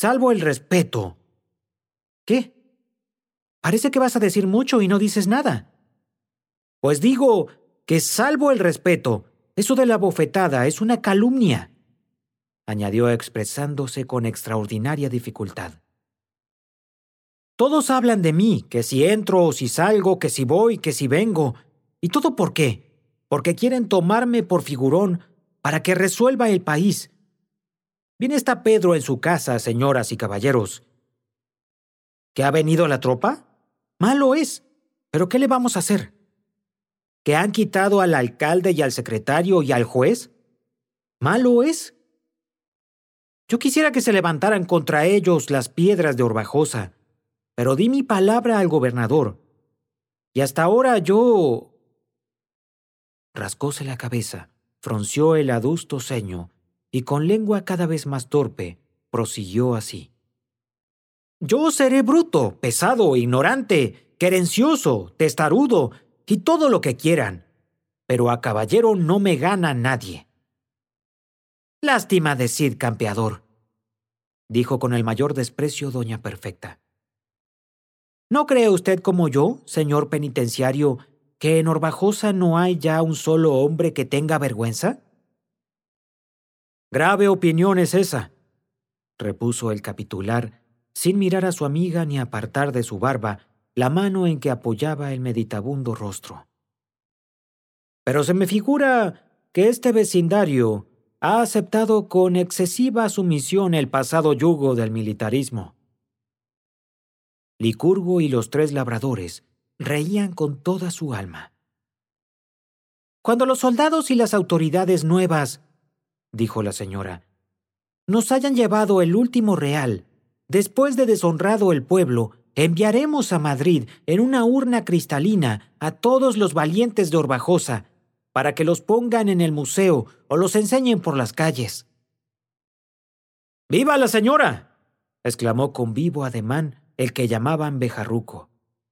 salvo el respeto. ¿Qué? Parece que vas a decir mucho y no dices nada. Pues digo que salvo el respeto, eso de la bofetada es una calumnia, añadió expresándose con extraordinaria dificultad. Todos hablan de mí, que si entro o si salgo, que si voy, que si vengo. ¿Y todo por qué? Porque quieren tomarme por figurón para que resuelva el país. Bien está Pedro en su casa, señoras y caballeros. ¿Que ha venido la tropa? Malo es, pero ¿qué le vamos a hacer? ¿Que han quitado al alcalde y al secretario y al juez? Malo es. Yo quisiera que se levantaran contra ellos las piedras de Orbajosa, pero di mi palabra al gobernador. Y hasta ahora yo... Rascóse la cabeza, frunció el adusto ceño y con lengua cada vez más torpe, prosiguió así. Yo seré bruto, pesado, ignorante, querencioso, testarudo y todo lo que quieran, pero a caballero no me gana nadie. Lástima de Cid Campeador, dijo con el mayor desprecio doña Perfecta. ¿No cree usted como yo, señor penitenciario, que en Orbajosa no hay ya un solo hombre que tenga vergüenza? Grave opinión es esa, repuso el capitular, sin mirar a su amiga ni apartar de su barba la mano en que apoyaba el meditabundo rostro. Pero se me figura que este vecindario ha aceptado con excesiva sumisión el pasado yugo del militarismo. Licurgo y los 3 labradores reían con toda su alma. Cuando los soldados y las autoridades nuevas, dijo la señora, nos hayan llevado el último real, después de deshonrado el pueblo, enviaremos a Madrid en una urna cristalina a todos los valientes de Orbajosa, para que los pongan en el museo o los enseñen por las calles. ¡Viva la señora!, exclamó con vivo ademán el que llamaban Bejarruco.